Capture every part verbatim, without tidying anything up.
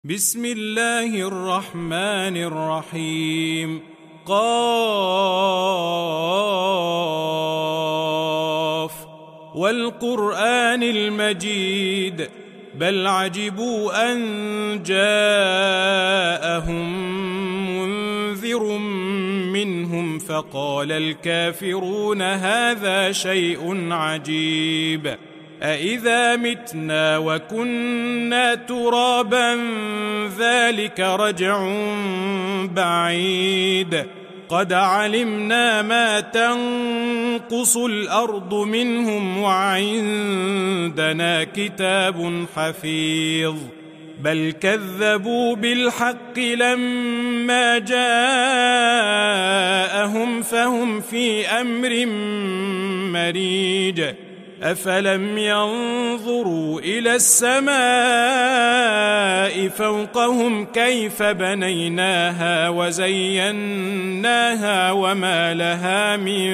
بسم الله الرحمن الرحيم. قاف والقرآن المجيد بل عجبوا أن جاءهم منذر منهم فقال الكافرون هذا شيء عجيب أإذا متنا وكنا ترابا ذلك رجع بعيد قد علمنا ما تنقص الأرض منهم وعندنا كتاب حفيظ بل كذبوا بالحق لما جاءهم فهم في أمر مريج أفلم ينظروا إلى السماء فوقهم كيف بنيناها وزيناها وما لها من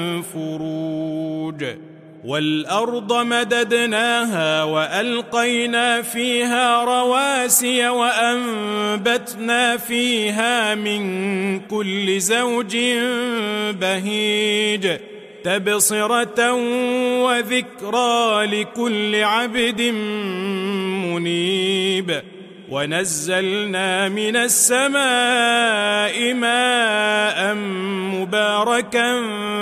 فروج والأرض مددناها وألقينا فيها رواسي وأنبتنا فيها من كل زوج بهيج تبصرة وذكرى لكل عبد منيب ونزلنا من السماء ماء مباركا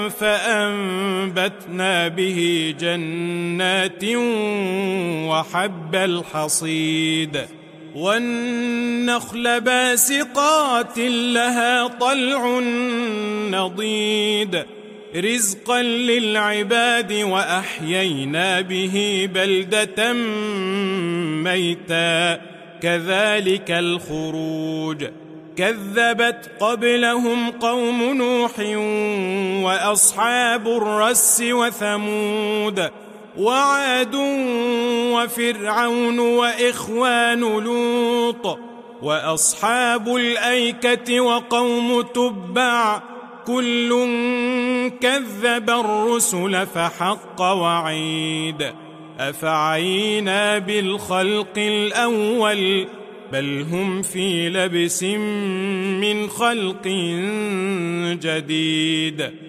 فأنبتنا به جنات وحب الحصيد والنخل باسقات لها طلع نضيد رزقا للعباد وأحيينا به بلدة ميتا كذلك الخروج كذبت قبلهم قوم نوح وأصحاب الرس وثمود وعاد وفرعون وإخوان لوط وأصحاب الأيكة وقوم تبع كل كذب الرسل فحق وعيد أفعينا بالخلق الأول بل هم في لبس من خلق جديد